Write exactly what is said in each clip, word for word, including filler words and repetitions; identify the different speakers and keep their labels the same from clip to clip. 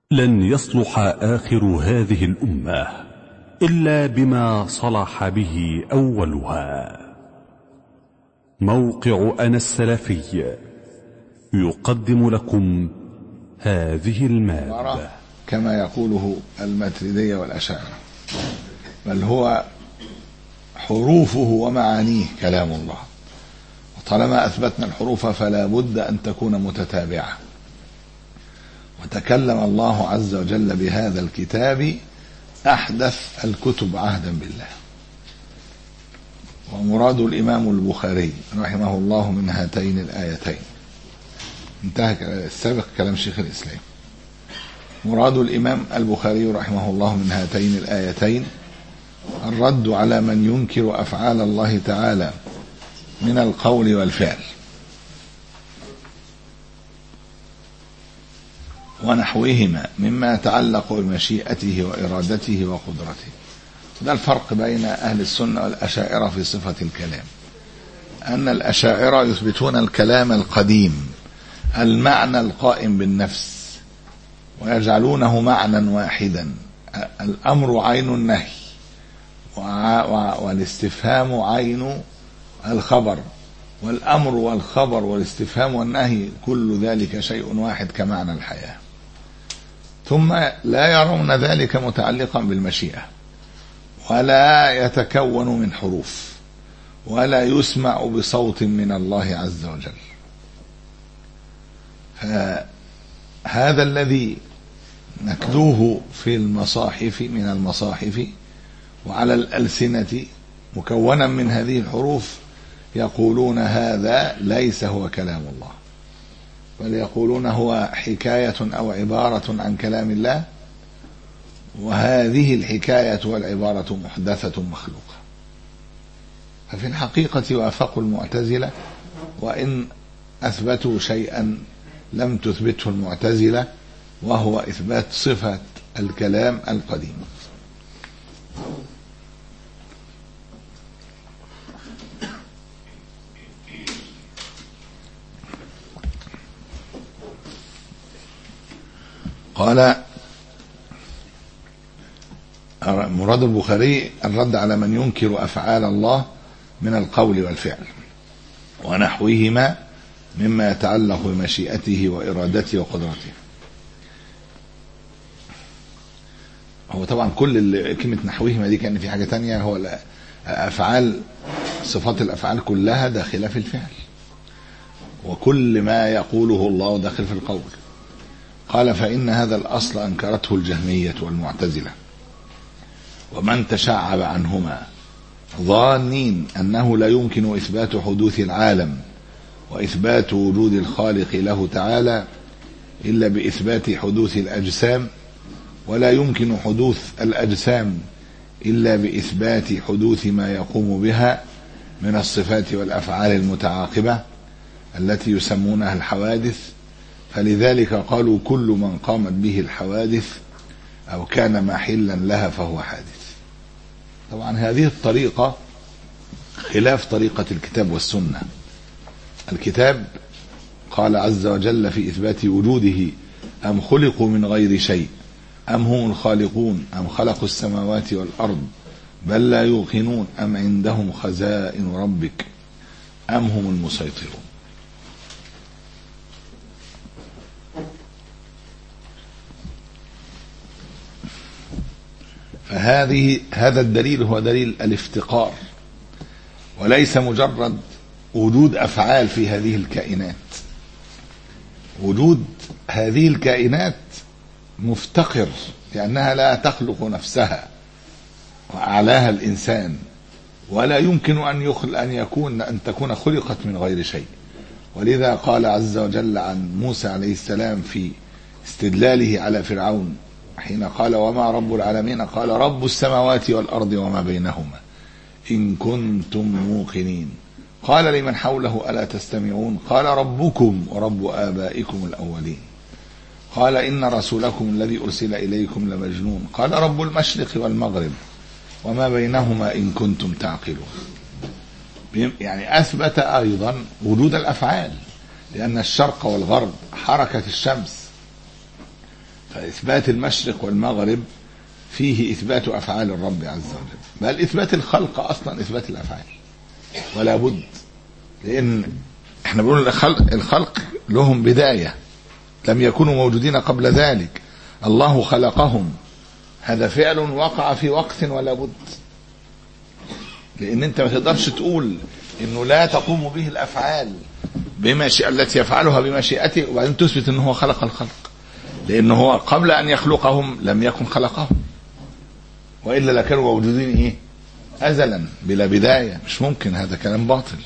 Speaker 1: لن يصلح آخر هذه الأمة إلا بما صلح به أولها. موقع أنا السلفي يقدم لكم هذه المادة
Speaker 2: كما يقوله الماتريدية والأشاعرة، بل هو حروفه ومعانيه كلام الله، وطالما أثبتنا الحروف فلا بد أن تكون متتابعة. وتكلم الله عز وجل بهذا الكتاب أحدث الكتب عهدا بالله. ومراد الإمام البخاري رحمه الله من هاتين الآيتين، انتهى السابق كلام شيخ الإسلام. مراد الإمام البخاري رحمه الله من هاتين الآيتين الرد على من ينكر أفعال الله تعالى من القول والفعل ونحوهما مما يتعلق بمشيئته وإرادته وقدرته. ده الفرق بين أهل السنة والأشاعرة في صفة الكلام، أن الأشاعرة يثبتون الكلام القديم المعنى القائم بالنفس ويجعلونه معنى واحدا، الأمر عين النهي والاستفهام عين الخبر، والأمر والخبر والاستفهام والنهي كل ذلك شيء واحد كمعنى الحياة. ثم لا يرون ذلك متعلقا بالمشيئة، ولا يتكون من حروف، ولا يسمع بصوت من الله عز وجل. فهذا الذي نتلوه في المصاحف من المصاحف وعلى الألسنة مكونا من هذه الحروف يقولون هذا ليس هو كلام الله، بل يقولون هو حكاية أو عبارة عن كلام الله، وهذه الحكاية والعبارة محدثة مخلوقة. ففي الحقيقة وافقوا المعتزلة، وإن أثبتوا شيئا لم تثبته المعتزلة، وهو إثبات صفة الكلام القديم. قال مراد البخاري الرد على من ينكر أفعال الله من القول والفعل ونحوهما مما يتعلق بمشيئته وإرادته وقدرته. هو طبعا كل كلمة نحوهما دي كان في حاجة تانية، هو الأفعال صفات الأفعال كلها داخلة في الفعل، وكل ما يقوله الله داخل في القول. قال فإن هذا الأصل أنكرته الجهمية والمعتزلة ومن تشعب عنهما، ظانين أنه لا يمكن إثبات حدوث العالم وإثبات وجود الخالق له تعالى إلا بإثبات حدوث الأجسام، ولا يمكن حدوث الأجسام إلا بإثبات حدوث ما يقوم بها من الصفات والأفعال المتعاقبة التي يسمونها الحوادث. فلذلك قالوا كل من قامت به الحوادث أو كان محلا لها فهو حادث. طبعا هذه الطريقة خلاف طريقة الكتاب والسنة. الكتاب قال عز وجل في إثبات وجوده أم خلقوا من غير شيء أم هم الخالقون أم خلقوا السماوات والأرض بل لا يوقنون أم عندهم خزائن ربك أم هم المسيطرون. فهذه هذا الدليل هو دليل الافتقار، وليس مجرد وجود أفعال في هذه الكائنات. وجود هذه الكائنات مفتقر، لأنها لا تخلق نفسها، وأعلاها الإنسان، ولا يمكن أن يخل أن يكون أن تكون خلقت من غير شيء. ولذا قال عز وجل عن موسى عليه السلام في استدلاله على فرعون حين قال وما رب العالمين، قال رب السماوات والأرض وما بينهما إن كنتم موقنين. قال لمن حوله ألا تستمعون، قال ربكم ورب آبائكم الأولين. قال إن رسولكم الذي أرسل إليكم لمجنون. قال رب المشرق والمغرب وما بينهما إن كنتم تعقلون. يعني أثبت أيضا وجود الأفعال، لأن الشرق والغرب حركة الشمس، فإثبات المشرق والمغرب فيه إثبات أفعال الرب عز وجل، بل إثبات الخلق أصلا إثبات الأفعال ولا بد، لأن احنا بنقول الخلق, الخلق لهم بداية، لم يكونوا موجودين قبل ذلك، الله خلقهم، هذا فعل وقع في وقت ولا بد، لأن أنت ما تقدرش تقول إنه لا تقوم به الأفعال بمشيئة التي يفعلها بمشيئته وبعدين تثبت إنه هو خلق الخلق، لأنه هو قبل أن يخلقهم لم يكن خلقهم، وإلا لكانوا موجودين إيه أزلا بلا بداية، مش ممكن، هذا كلام باطل.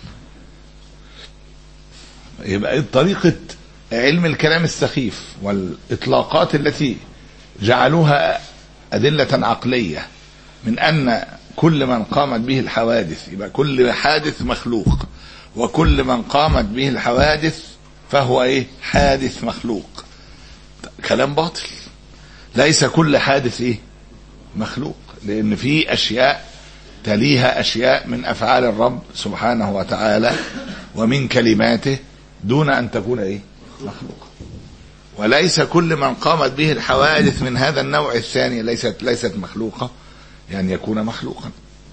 Speaker 2: يبقى طريقة علم الكلام السخيف والإطلاقات التي جعلوها أدلة عقلية من أن كل من قامت به الحوادث يبقى كل حادث مخلوق، وكل من قامت به الحوادث فهو إيه حادث مخلوق، كلام باطل. ليس كل حادث إيه مخلوق، لأن في أشياء تليها أشياء من أفعال الرب سبحانه وتعالى ومن كلماته دون أن تكون إيه مخلوقة. وليس كل من قامت به الحوادث من هذا النوع الثاني ليست ليست مخلوقة يعني يكون مخلوقا.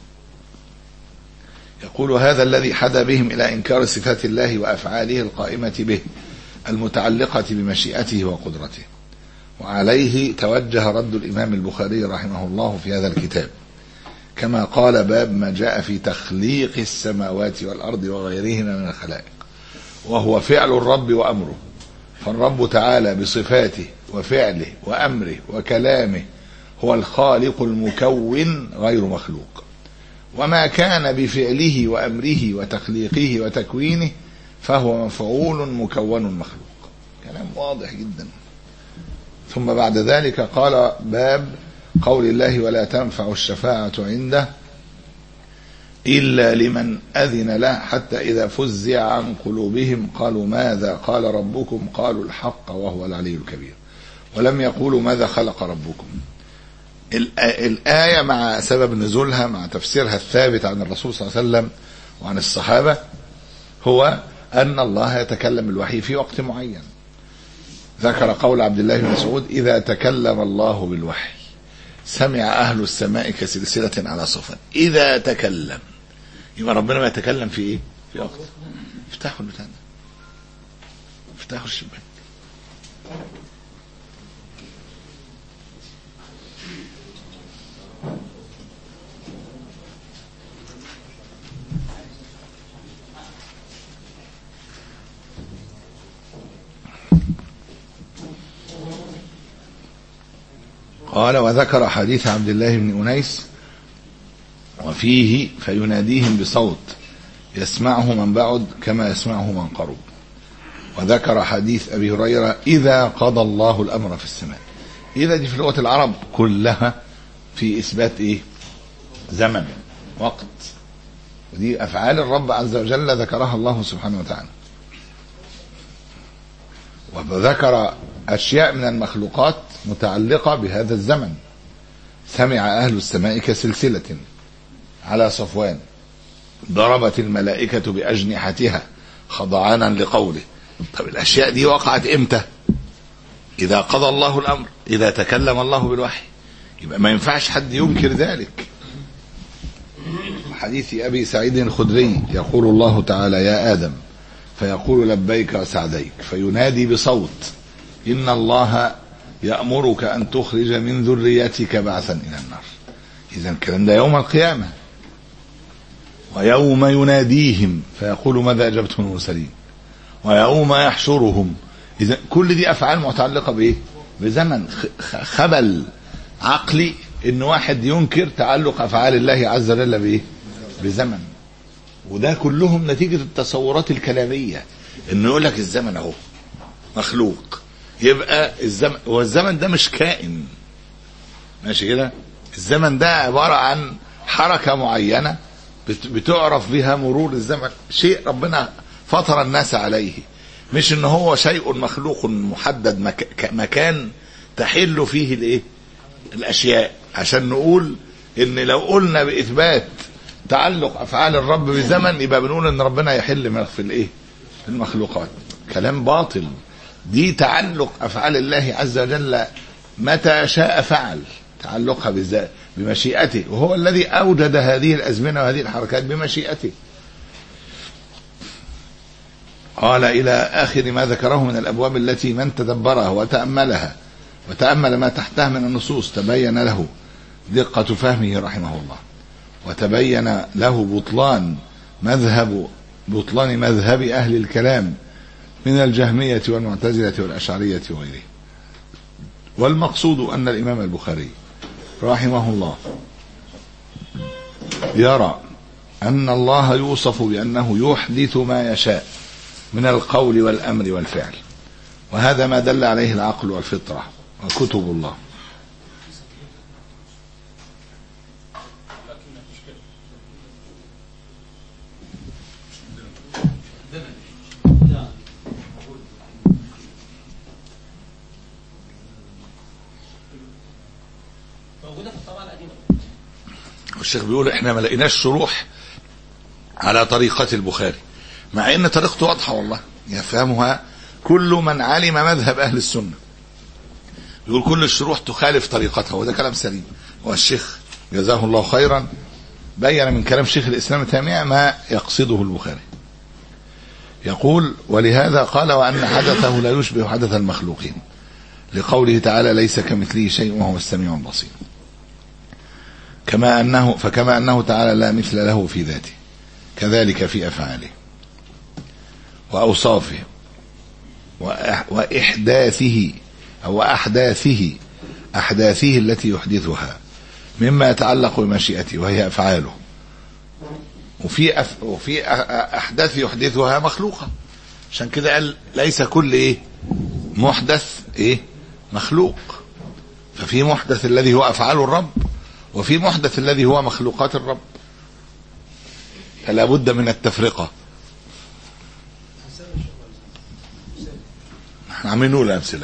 Speaker 2: يقول هذا الذي حدا بهم إلى إنكار صفات الله وأفعاله القائمة به المتعلقة بمشيئته وقدرته، وعليه توجه رد الإمام البخاري رحمه الله في هذا الكتاب، كما قال باب ما جاء في تخليق السماوات والأرض وغيرهما من الخلائق، وهو فعل الرب وأمره، فالرب تعالى بصفاته وفعله وأمره وكلامه هو الخالق المكون غير مخلوق، وما كان بفعله وأمره وتخليقه وتكوينه فهو مفعول مكون مخلوق. كلام واضح جدا. ثم بعد ذلك قال باب قول الله ولا تنفع الشفاعة عنده إلا لمن أذن له حتى إذا فزع عن قلوبهم قالوا ماذا قال ربكم قالوا الحق وهو العلي الكبير، ولم يقولوا ماذا خلق ربكم. الآية مع سبب نزولها مع تفسيرها الثابت عن الرسول صلى الله عليه وسلم وعن الصحابة هو أن الله يتكلم بالوحي في وقت معين. ذكر قول عبد الله بن مسعود إذا تكلم الله بالوحي سمع أهل السماء كسلسلة على صفا. إذا تكلم يبقى ربنا ما يتكلم في إيه؟ في وقت. افتحوا البتاع ده، افتحوا الشباك. قال وذكر حديث عبد الله بن أنيس وفيه فيناديهم بصوت يسمعه من بعد كما يسمعه من قرب. وذكر حديث أبي هريرة إذا قضى الله الأمر في السماء. إذا دي في لغة العرب كلها في إثبات إيه؟ زمن وقت، ودي أفعال الرب عز وجل ذكرها الله سبحانه وتعالى. وذكر أشياء من المخلوقات متعلقة بهذا الزمن. سمع أهل السماء كسلسلة على صفوان، ضربت الملائكة بأجنحتها خضعانا لقوله. طب الأشياء دي وقعت إمتى؟ إذا قضى الله الأمر، إذا تكلم الله بالوحي، يبقى ما ينفعش حد ينكر ذلك. حديث أبي سعيد الخدري يقول الله تعالى يا آدم فيقول لبيك وسعديك فينادي بصوت إن الله يأمرك أن تخرج من ذريتك بعثا إلى النار. إذا الكلام ده يوم القيامة. ويوم يناديهم فيقول ماذا أجبتم المرسلين ويوم يحشرهم. إذا كل دي أفعال متعلقة بإيه؟ بزمن. خبل عقلي إن واحد ينكر تعلق أفعال الله عز وجل بإيه؟ بزمن. وده كلهم نتيجة التصورات الكلامية، إنه يقول لك الزمن أهو مخلوق، يبقى الزمن والزمن ده مش كائن ماشي كده. الزمن ده عبارة عن حركة معينة بتعرف بها مرور الزمن، شيء ربنا فطر الناس عليه، مش ان هو شيء مخلوق محدد مك... مكان تحل فيه الايه الاشياء. عشان نقول ان لو قلنا باثبات تعلق افعال الرب بزمن يبقى بنقول ان ربنا يحل في الايه المخلوقات. كلام باطل. دي تعلق أفعال الله عز وجل متى شاء فعل، تعلقها بمشيئته، وهو الذي أوجد هذه الأزمنة وهذه الحركات بمشيئته. قال إلى آخر ما ذكره من الأبواب التي من تدبرها وتأملها وتأمل ما تحتها من النصوص تبين له دقة فهمه رحمه الله، وتبين له بطلان مذهب بطلان مذهب أهل الكلام من الجهمية والمعتزلة والأشعرية وغيره. والمقصود أن الإمام البخاري رحمه الله يرى أن الله يوصف بأنه يحدث ما يشاء من القول والأمر والفعل، وهذا ما دل عليه العقل والفطرة وكتب الله. والشيخ بيقول احنا ما لقيناش شروح على طريقة البخاري، مع ان طريقته واضحة والله يفهمها كل من علم مذهب اهل السنة. يقول كل الشروح تخالف طريقتها، وده كلام سليم. والشيخ جزاه الله خيرا بين من كلام شيخ الاسلام تيمية ما يقصده البخاري. يقول ولهذا قال وان حدثه لا يشبه حدث المخلوقين، لقوله تعالى ليس كمثله شيء وهو السميع البصير. كما أنه فكما أنه تعالى لا مثل له في ذاته، كذلك في أفعاله وأوصافه وإحداثه أو أحداثه أحداثه التي يحدثها مما يتعلق بمشيئته وهي أفعاله، وفي أف وفي أحداث يحدثها مخلوقة. عشان كده قال ليس كل إيه محدث إيه مخلوق، ففي محدث الذي هو أفعال الرب، وفي محدث الذي هو مخلوقات الرب، فلا بد من التفرقة. احنا عاملين نقول أمثلة.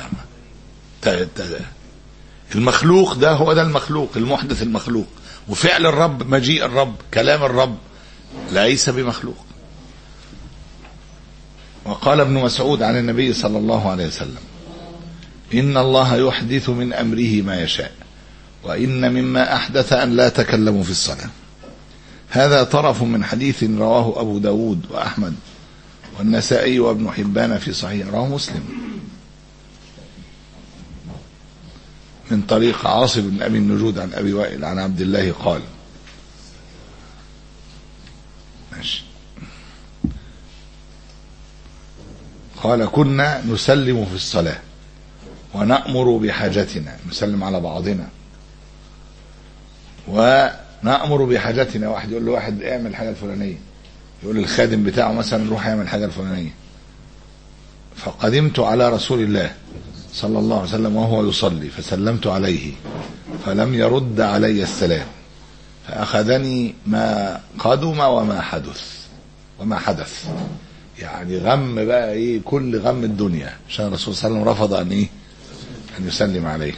Speaker 2: المخلوق ده هو ده المخلوق المحدث المخلوق، وفعل الرب مجيء الرب كلام الرب ليس بمخلوق. وقال ابن مسعود عن النبي صلى الله عليه وسلم إن الله يحدث من أمره ما يشاء، وإن مما أحدث أن لا تكلموا في الصلاة. هذا طرف من حديث رواه أبو داود وأحمد والنسائي وابن حبان في صحيح، رواه مسلم من طريق عاصم بن أبي النجود عن أبي وائل عن عبد الله قال ماشي قال كنا نسلم في الصلاة ونأمر بحاجتنا، نسلم على بعضنا ونأمر بحاجتنا. واحد يقول له واحد اعمل الحاجة الفلانية، يقول للخادم بتاعه مثلا روح يعمل الحاجة الفلانية. فقدمت على رسول الله صلى الله عليه وسلم وهو يصلي فسلمت عليه فلم يرد علي السلام، فأخذني ما قدم وما حدث وما حدث يعني غم بقى ايه كل غم الدنيا، عشان الرسول صلى الله عليه وسلم رفض ان ايه ان يسلم عليه.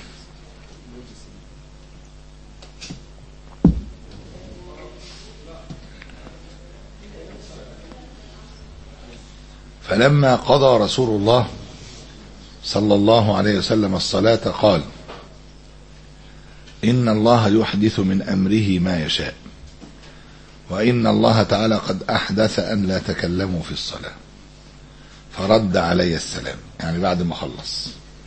Speaker 2: فلما قضى رسول الله صلى الله عليه وسلم الصلاة قال إن الله يحدث من أمره ما يشاء، وإن الله تعالى قد أحدث أن لا تكلموا في الصلاة، فرد علي السلام، يعني بعد ما خلص.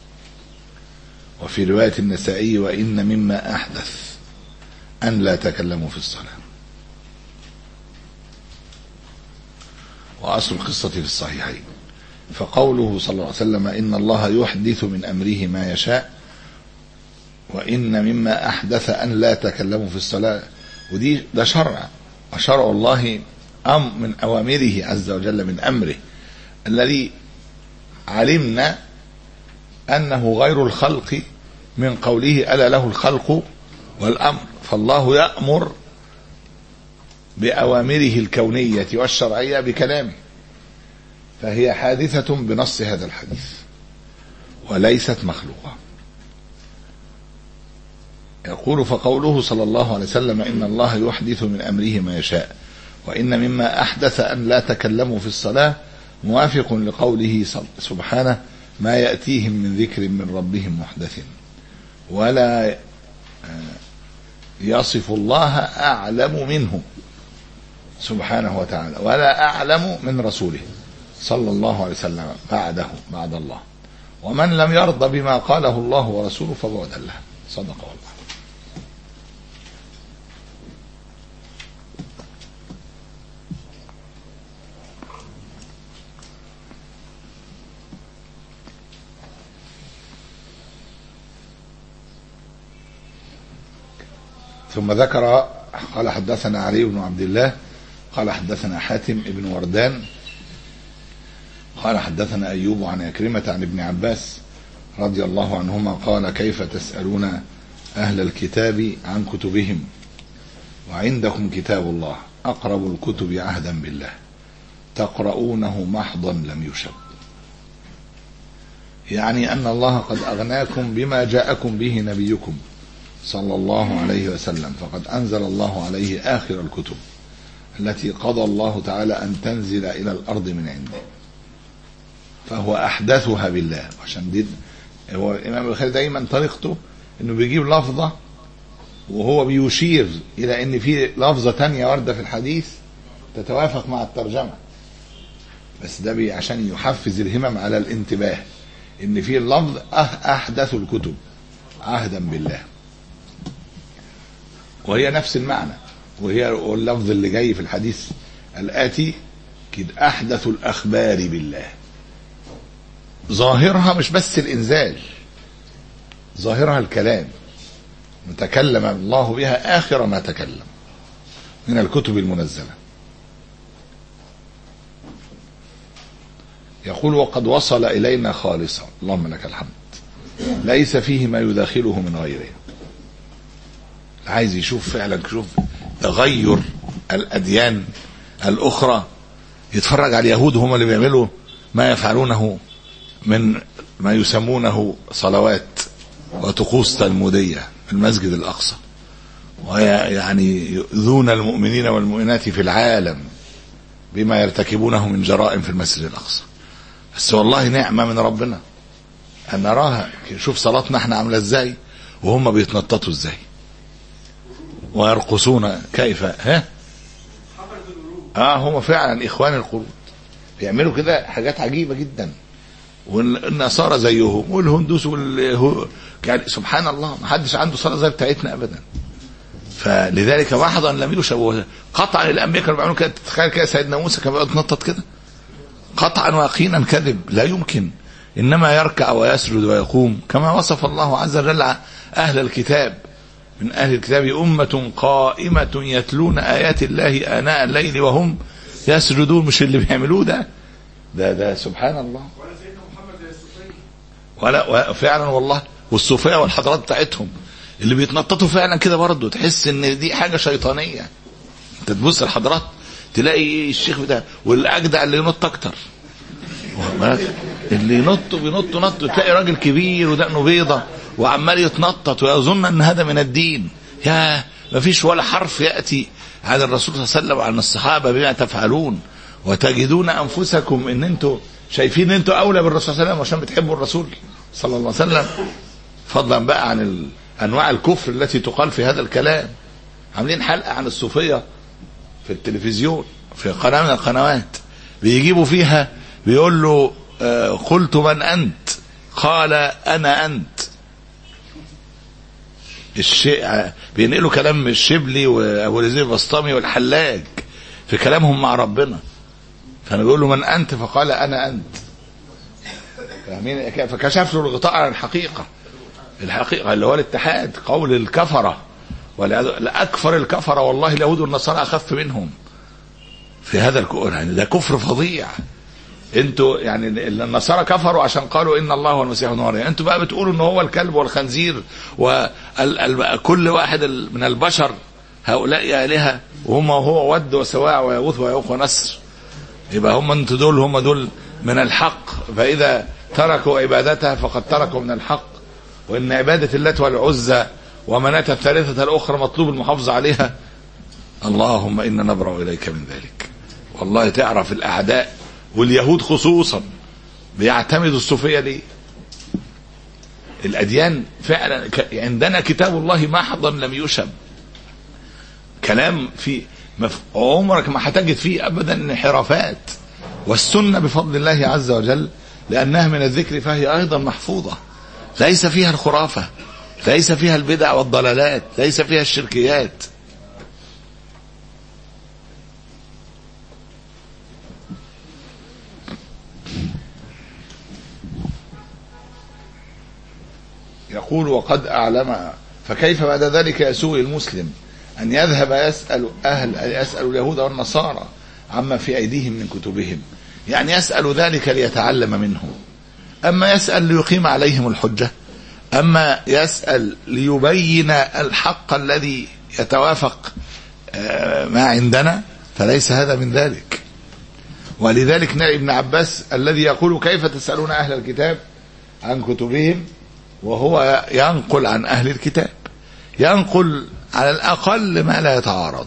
Speaker 2: وفي رواية النسائي وإن مما أحدث أن لا تكلموا في الصلاة. وأصل القصة في الصحيحين. فقوله صلى الله عليه وسلم إن الله يحدث من أمره ما يشاء وإن مما أحدث أن لا تكلموا في الصلاة، ودي ده شرع، وشرع الله أم من أوامره عز وجل من أمره الذي علمنا أنه غير الخلق من قوله ألا له الخلق والأمر. فالله يأمر بأوامره الكونية والشرعية بكلامه، فهي حادثة بنص هذا الحديث وليست مخلوقة. يقول فقوله صلى الله عليه وسلم إن الله يحدث من أمره ما يشاء وإن مما أحدث أن لا تكلموا في الصلاة موافق لقوله سبحانه ما يأتيهم من ذكر من ربهم محدث ولا يصف الله أعلم منه سبحانه وتعالى ولا أعلم من رسوله صلى الله عليه وسلم بعده بعد الله. ومن لم يرضى بما قاله الله ورسوله فبعدا له. صدق الله. ثم ذكر قال حدثنا علي بن عبد الله قال حدثنا حاتم بن وردان قال حدثنا أيوب عن عكرمة عن ابن عباس رضي الله عنهما قال كيف تسألون أهل الكتاب عن كتبهم وعندكم كتاب الله أقرب الكتب عهدا بالله تقرؤونه محضا لم يشب. يعني أن الله قد أغناكم بما جاءكم به نبيكم صلى الله عليه وسلم، فقد أنزل الله عليه آخر الكتب التي قضى الله تعالى أن تنزل إلى الأرض من عنده، فهو أحدثها بالله. عشان دي هو الإمام البخاري دايما طريقته إنه بيجيب لفظة وهو بيشير إلى إن في لفظة تانية واردة في الحديث تتوافق مع الترجمة، بس ده بي عشان يحفز الهمم على الانتباه إن في اللفظ أحدث الكتب عهدا بالله، وهي نفس المعنى، وهي اللفظ اللي جاي في الحديث الآتي كده أحدث الأخبار بالله. ظاهرها مش بس الإنزال، ظاهرها الكلام، تكلم الله بها آخر ما تكلم من الكتب المنزلة. يقول وقد وصل إلينا خالصا اللهم لك الحمد ليس فيه ما يداخله من غيره. عايز يشوف فعلا شوف تغير الأديان الأخرى، يتفرج على اليهود هم اللي بيعملوا ما يفعلونه من ما يسمونه صلوات وطقوس تلمودية في المسجد الأقصى، ويعني يؤذون المؤمنين والمؤمنات في العالم بما يرتكبونه من جرائم في المسجد الأقصى. بس والله نعمة من ربنا أن نراها. شوف صلاتنا احنا عاملة ازاي وهم بيتنططوا ازاي ويرقصون كيف. ها اه هم فعلا اخوان القرود بيعملوا كده حاجات عجيبة جدا، والنصارى زيهم والهندوس وال يعني سبحان الله ما حدش عنده صلاة زي بتاعتنا ابدا. فلذلك محضا لم يشبه قطعا الانبياء كانوا بيعملوا كده. تخيل كده سيدنا موسى كان بيقعد يتنطط كده قطعا ويقينا كذب لا يمكن، انما يركع ويسجد ويقوم كما وصف الله عز وجل اهل الكتاب. من اهل الكتاب امة قائمة يتلون ايات الله آناء الليل وهم يسجدون. مش اللي بيعملوه ده ده ده سبحان الله. ولا فعلا والله. والصوفيه والحضارات بتاعتهم اللي بيتنططوا فعلا كده برضه، تحس ان دي حاجه شيطانيه. انت تبص الحضارات تلاقي الشيخ بتاع والاجدع اللي ينط اكتر، اللي ينط بينط نط، تلاقي راجل كبير ودقنه بيضه وعمال يتنطط ويظن ان هذا من الدين. يا ما فيش ولا حرف ياتي عن الرسول صلى الله عليه وسلم وعن الصحابه بما تفعلون، وتجدون انفسكم ان انتم شايفين ان انتم اولى بالرسول صلى الله عليه وسلم عشان بتحبوا الرسول صلى الله عليه وسلم، فضلا بقى عن انواع الكفر التي تقال في هذا الكلام. عاملين حلقه عن الصوفيه في التلفزيون في قناه من القنوات، بيجيبوا فيها بيقول له آه قلت من انت؟ قال انا انت. الشيء بينقلوا كلام الشبلي وابو اليزيد البسطامي والحلاج في كلامهم مع ربنا، فانا بيقول له من انت؟ فقال انا انت. فاهمين؟ فكشف له الغطاء عن الحقيقه، الحقيقه اللي هو الاتحاد، قول الكفره والاكفر الكفره والله اليهود والنصارى اخف منهم في هذا الكفر. يعني ده كفر فظيع. انتوا يعني النصارى كفروا عشان قالوا ان الله هو المسيح ابن مريم، انتوا بقى بتقولوا ان هو الكلب والخنزير وكل واحد من البشر هؤلاء آلهة وهم هو ود وسواع ويغوث ويعوق ونسر. يبقى هم انتوا دول هم دول من الحق، فإذا تركوا عبادتها فقد تركوا من الحق. وإن عبادة اللات والعزى ومناة الثالثة الأخرى مطلوب المحافظة عليها. اللهم إنا نبرأ إليك من ذلك. والله تعرف الأعداء واليهود خصوصا بيعتمدوا الصوفية ليه؟ الأديان فعلا عندنا كتاب الله محضا لم يشب، كلام في عمرك ما هتجد فيه أبدا انحرافات. والسنة بفضل الله عز وجل لأنها من الذكر فهي أيضا محفوظة، ليس فيها الخرافة، ليس فيها البدع والضلالات، ليس فيها الشركيات. يقول وقد أعلم، فكيف بعد ذلك يسوء المسلم أن يذهب يسأل أهل يسأل اليهود والنصارى عما في أيديهم من كتبهم، يعني يسأل ذلك ليتعلم منهم، أما يسأل ليقيم عليهم الحجة، أما يسأل ليبين الحق الذي يتوافق ما عندنا، فليس هذا من ذلك. ولذلك نرى ابن عباس الذي يقول كيف تسألون أهل الكتاب عن كتبهم، وهو ينقل عن أهل الكتاب، ينقل على الأقل ما لا يتعارض،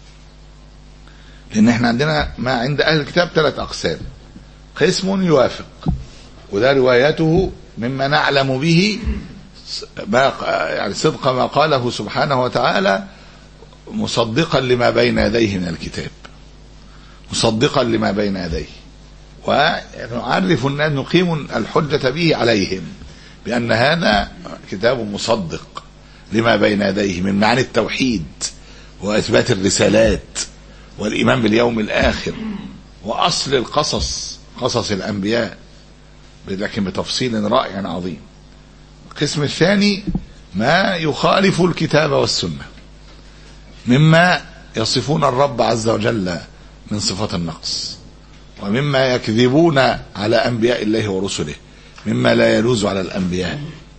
Speaker 2: لأن احنا عندنا ما عند أهل الكتاب ثلاث أقسام: قسم يوافق، وده روايته مما نعلم به ما يعني صدق ما قاله سبحانه وتعالى، مصدقا لما بين يديه من الكتاب، مصدقا لما بين يديه، ونعرف الناس نقيم الحجة به عليهم بأن هذا كتاب مصدق لما بين يديه من معاني التوحيد وإثبات الرسالات والإيمان باليوم الآخر وأصل القصص، قصص الأنبياء، لكن بتفصيل رائع عظيم. القسم الثاني ما يخالف الكتاب والسنة مما يصفون الرب عز وجل من صفات النقص، ومما يكذبون على أنبياء الله ورسله مما لا يجوز على الأنبياء،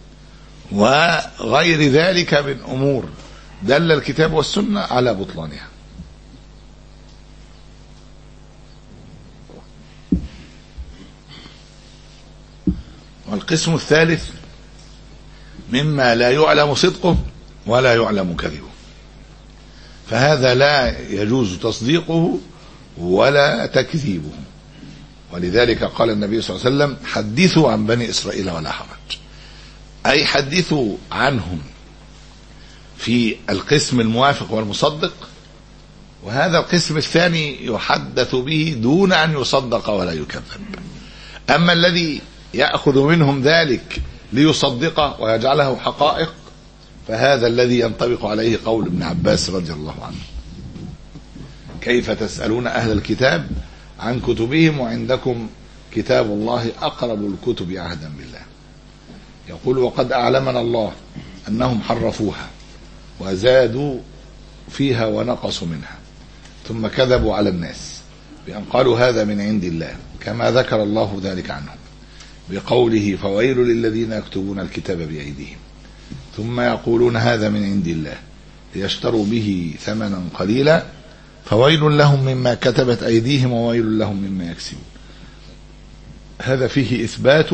Speaker 2: وغير ذلك من أمور دل الكتاب والسنة على بطلانها. والقسم الثالث مما لا يعلم صدقه ولا يعلم كذبه، فهذا لا يجوز تصديقه ولا تكذيبه. ولذلك قال النبي صلى الله عليه وسلم حدثوا عن بني إسرائيل ولا حرج، أي حدثوا عنهم في القسم الموافق والمصدق، وهذا القسم الثاني يحدث به دون أن يصدق ولا يكذب. أما الذي يأخذ منهم ذلك ليصدقه ويجعله حقائق، فهذا الذي ينطبق عليه قول ابن عباس رضي الله عنه: كيف تسألون أهل الكتاب عن كتبهم وعندكم كتاب الله أقرب الكتب عهدا بالله. يقول وقد أعلمنا الله أنهم حرفوها وزادوا فيها ونقصوا منها، ثم كذبوا على الناس بأن قالوا هذا من عند الله، كما ذكر الله ذلك عنهم بقوله فويل للذين يكتبون الكتاب بأيديهم ثم يقولون هذا من عند الله ليشتروا به ثمنا قليلا فويل لهم مما كتبت أيديهم وويل لهم مما يكسبون. هذا فيه إثبات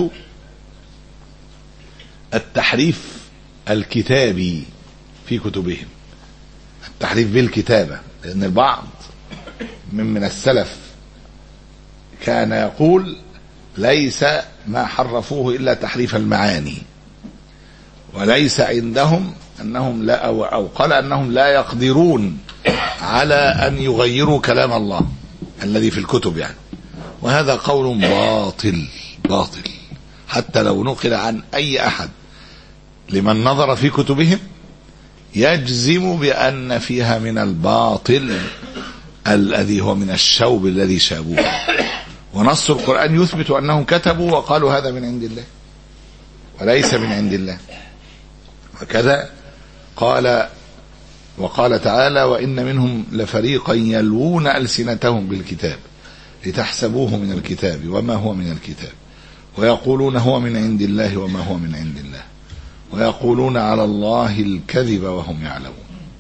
Speaker 2: التحريف الكتابي في كتبهم، التحريف بالكتابة، لأن البعض من من السلف كان يقول ليس ما حرفوه إلا تحريف المعاني، وليس عندهم أنهم لا أو قال أنهم لا يقدرون على أن يغيروا كلام الله الذي في الكتب يعني. وهذا قول باطل باطل، حتى لو نقل عن أي أحد لمن نظر في كتبهم يجزم بأن فيها من الباطل الذي هو من الشوب الذي شابوه. ونص القرآن يثبت أنهم كتبوا وقالوا هذا من عند الله وليس من عند الله. وكذا قال وقال تعالى وإن منهم لفريقا يلوون ألسنتهم بالكتاب لتحسبوه من الكتاب وما هو من الكتاب ويقولون هو من عند الله وما هو من عند الله ويقولون على الله الكذب وهم يعلمون.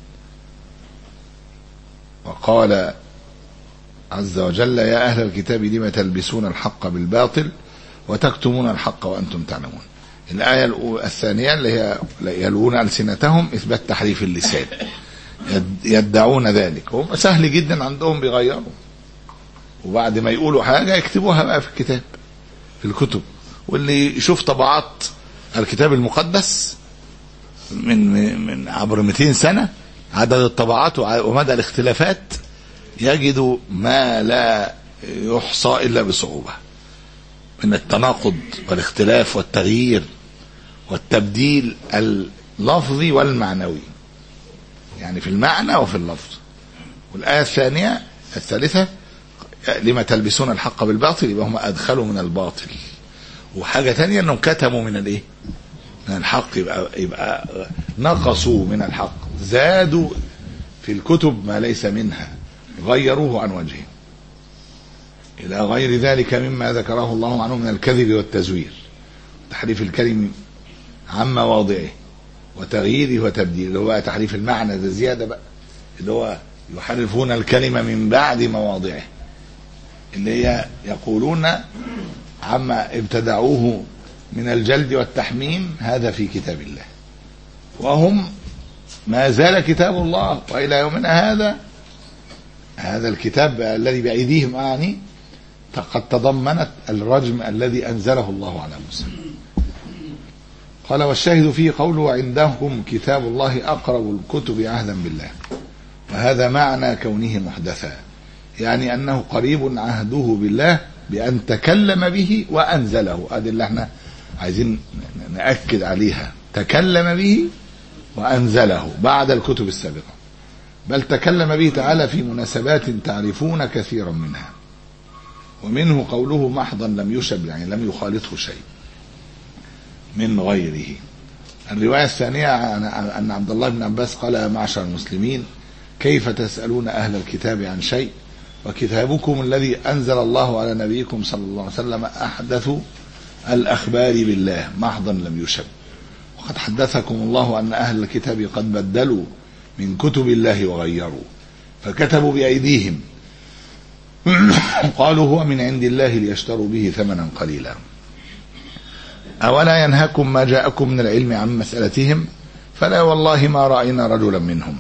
Speaker 2: وقال عز وجل يا أهل الكتاب لم تلبسون الحق بالباطل وتكتمون الحق وأنتم تعلمون. الآية الثانية اللي هي يلوون ألسنتهم إثبات تحريف اللسان، يدعون ذلك، هم سهل جدا عندهم بيغيروا، وبعد ما يقولوا حاجة يكتبوها بقى في الكتاب في الكتب. واللي يشوف طبعات الكتاب المقدس من من عبر مئتين سنة، عدد الطبعات ومدى الاختلافات، يجد ما لا يحصى إلا بصعوبة من التناقض والاختلاف والتغيير والتبديل اللفظي والمعنوي، يعني في المعنى وفي اللفظ. والآية الثانية الثالثة لما تلبسون الحق بالباطل، يبقى هم أدخلوا من الباطل. وحاجة تانية أنهم كتموا من الإيه؟ من الحق، يبقى, يبقى نقصوا من الحق، زادوا في الكتب ما ليس منها، غيروه عن وجهه، إلى غير ذلك مما ذكره الله عنه من الكذب والتزوير، تحريف الكلم عن مواضعه وتغييره وتبديله، اللي هو تحريف المعنى، ده زيادة بقى، اللي هو يحرفون الكلمة من بعد مواضعه، اللي هي يقولون عما ابتدعوه من الجلد والتحميم هذا في كتاب الله، وهم ما زال كتاب الله وإلى يومنا هذا هذا الكتاب الذي بأيديهم يعني قد تضمنت الرجم الذي أنزله الله على موسى. قال والشاهد فيه قوله عندهم كتاب الله أقرب الكتب عهدا بالله، وهذا معنى كونه محدثا، يعني أنه قريب عهده بالله بأن تكلم به وأنزله. هذه اللي احنا عايزين نأكد عليها، تكلم به وأنزله بعد الكتب السابقة، بل تكلم به تعالى في مناسبات تعرفون كثيرا منها. ومنه قوله محضا لم يشب، يعني لم يخالطه شيء من غيره. الرواية الثانية أن عبد الله بن عباس قال يا معشر المسلمين كيف تسألون أهل الكتاب عن شيء وكتابكم الذي أنزل الله على نبيكم صلى الله عليه وسلم أحدث الأخبار بالله محضا لم يشب، وقد حدثكم الله أن أهل الكتاب قد بدلوا من كتب الله وغيروا، فكتبوا بأيديهم قالوا هو من عند الله ليشتروا به ثمنا قليلا. أولا ينهاكم ما جاءكم من العلم عن مسألتهم، فلا والله ما رأينا رجلا منهم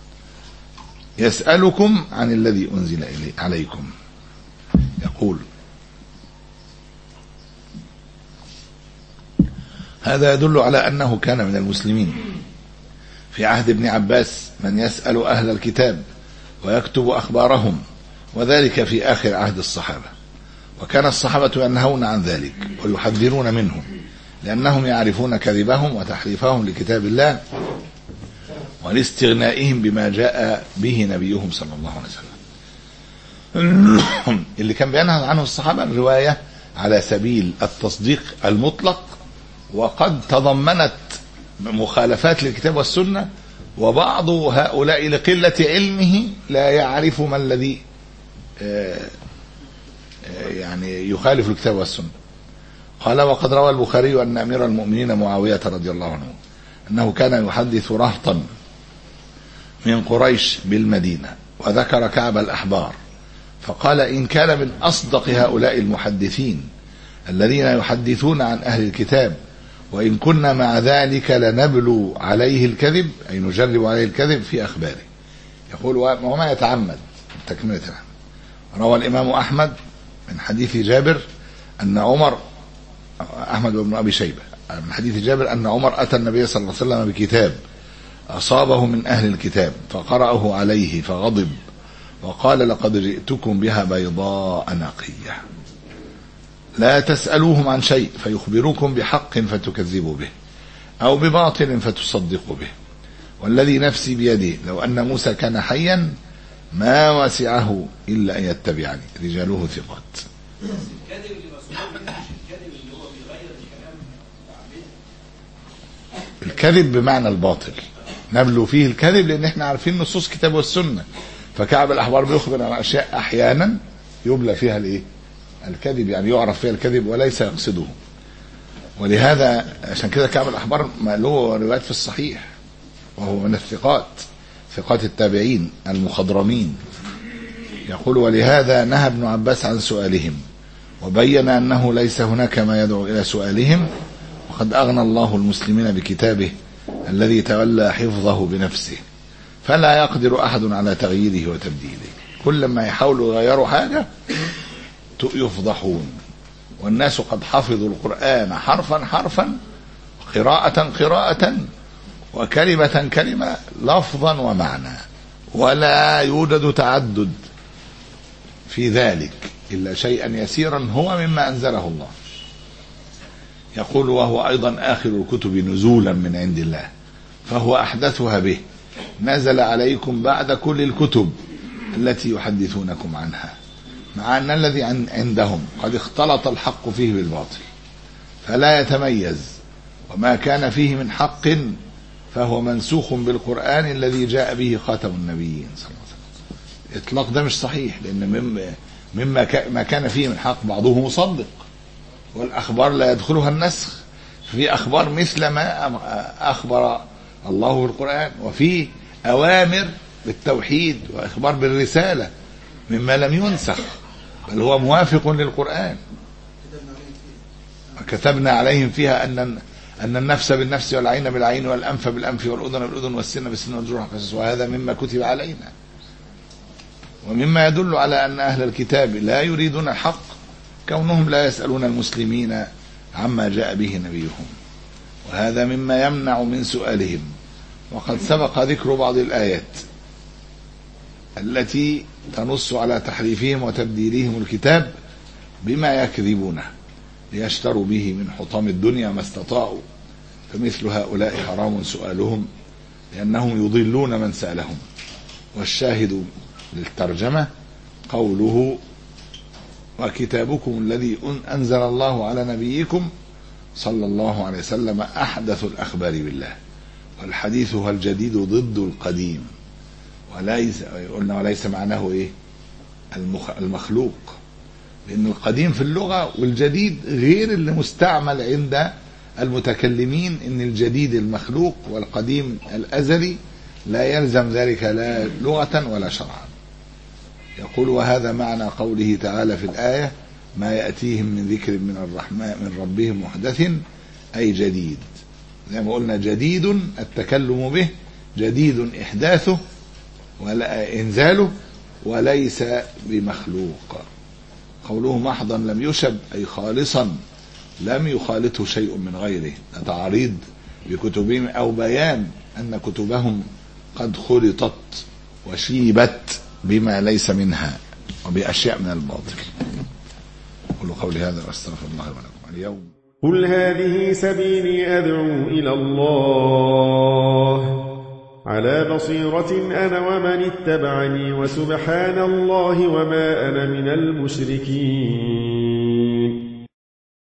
Speaker 2: يسألكم عن الذي أنزل عليكم. يقول هذا يدل على أنه كان من المسلمين في عهد ابن عباس من يسأل أهل الكتاب ويكتب أخبارهم، وذلك في آخر عهد الصحابة، وكان الصحابة ينهون عن ذلك ويحذرون منه، لأنهم يعرفون كذبهم وتحريفهم لكتاب الله ولاستغنائهم بما جاء به نبيهم صلى الله عليه وسلم. اللي كان بينهى عنه الصحابة الرواية على سبيل التصديق المطلق، وقد تضمنت مخالفات للكتاب والسنة، وبعض هؤلاء لقلة علمه لا يعرف ما الذي يعني يخالف الكتاب والسنة. قال وقد روى البخاري أن أمير المؤمنين معاوية رضي الله عنه أنه كان يحدث رهطا من قريش بالمدينة، وذكر كعب الأحبار فقال إن كان من أصدق هؤلاء المحدثين الذين يحدثون عن أهل الكتاب، وإن كنا مع ذلك لنبلو عليه الكذب، أي نجرب عليه الكذب في أخباره. يقول وما يتعمد تكملة. روى الإمام أحمد من حديث جابر أن عمر أحمد بن أبي شيبة من حديث جابر أن عمر أتى النبي صلى الله عليه وسلم بكتاب أصابه من أهل الكتاب فقرأه عليه فغضب وقال لقد جئتكم بها بيضاء نقية، لا تسألوهم عن شيء فيخبروكم بحق فتكذبوا به أو بباطل فتصدقوا به، والذي نفسي بيده لو أن موسى كان حيا ما وسعه إلا أن يتبعني رجاله ثقات. الكذب بمعنى الباطل نبلو فيه الكذب، لأن احنا عارفين نصوص كتاب والسنة، فكعب الأحبار بيخبر عن أشياء أحيانا يبلى فيها الإيه؟ الكذب، يعني يعرف فيها الكذب وليس يقصده. ولهذا عشان كده كعب الأحبار له روايات في الصحيح، وهو من الثقات ثقات التابعين المخضرمين. يقول ولهذا نهى ابن عباس عن سؤالهم وبين أنه ليس هناك ما يدعو إلى سؤالهم، وقد أغنى الله المسلمين بكتابه الذي تولى حفظه بنفسه، فلا يقدر أحد على تغييره وتبديله. كل ما يحاولوا يغيروا حاجة يفضحون والناس قد حفظوا القرآن حرفا حرفا، قراءة قراءة، وكلمة كلمة، لفظا ومعنى، ولا يوجد تعدد في ذلك إلا شيئا يسيرا هو مما أنزله الله. يقول: وهو أيضا آخر الكتب نزولا من عند الله، فهو أحدثها به، نزل عليكم بعد كل الكتب التي يحدثونكم عنها، مع أن الذي عندهم قد اختلط الحق فيه بالباطل فلا يتميز، وما كان فيه من حق فهو منسوخ بالقرآن الذي جاء به خاتم النبيين صلى الله عليه وسلم. إطلاق ده مش صحيح، لأن مما ما كان فيه من حق بعضه مصدق، والأخبار لا يدخلها النسخ، في أخبار مثل ما أخبر الله بالقرآن، وفي أوامر بالتوحيد وإخبار بالرسالة مما لم ينسخ، بل هو موافق للقرآن. وكتبنا عليهم فيها أن أن النفس بالنفس والعين بالعين والأنف بالأنف والأذن بالأذن والسن بالسن والجروح قصاص، وهذا مما كتب علينا. ومما يدل على أن أهل الكتاب لا يريدون الحق كونهم لا يسألون المسلمين عما جاء به نبيهم، وهذا مما يمنع من سؤالهم. وقد سبق ذكر بعض الآيات التي تنص على تحريفهم وتبديلهم الكتاب بما يكذبونه ليشتروا به من حطام الدنيا ما استطاعوا، فمثل هؤلاء حرام سؤالهم لأنهم يضلون من سألهم. والشاهد للترجمة قوله: وكتابكم الذي أنزل الله على نبيكم صلى الله عليه وسلم أحدث الأخبار بالله. والحديث هو الجديد ضد القديم، وليس قلنا وليس معناه إيه؟ المخلوق، لأن القديم في اللغة والجديد غير اللي مستعمل عند المتكلمين، إن الجديد المخلوق والقديم الأزلي، لا يلزم ذلك لا لغة ولا شرعا. يقول: وهذا معنى قوله تعالى في الآية: ما يأتيهم من ذكر من الرحمن من ربهم محدث، أي جديد. زي ما قلنا جديد التكلم به، جديد إحداثه ولا إنزاله، وليس بمخلوق. قوله محضا لم يشب، أي خالصا لم يخالطه شيء من غيره، تعريض بكتبهم أو بيان أن كتبهم قد خلطت وشيبت بما ليس منها وبأشياء من الباطل. قولوا قولي هذا واستغفر الله ولكم. اليوم
Speaker 3: قل هذه سبيلي أدعو إلى الله على بصيرة أنا ومن اتبعني، وسبحان الله وما أنا من المشركين.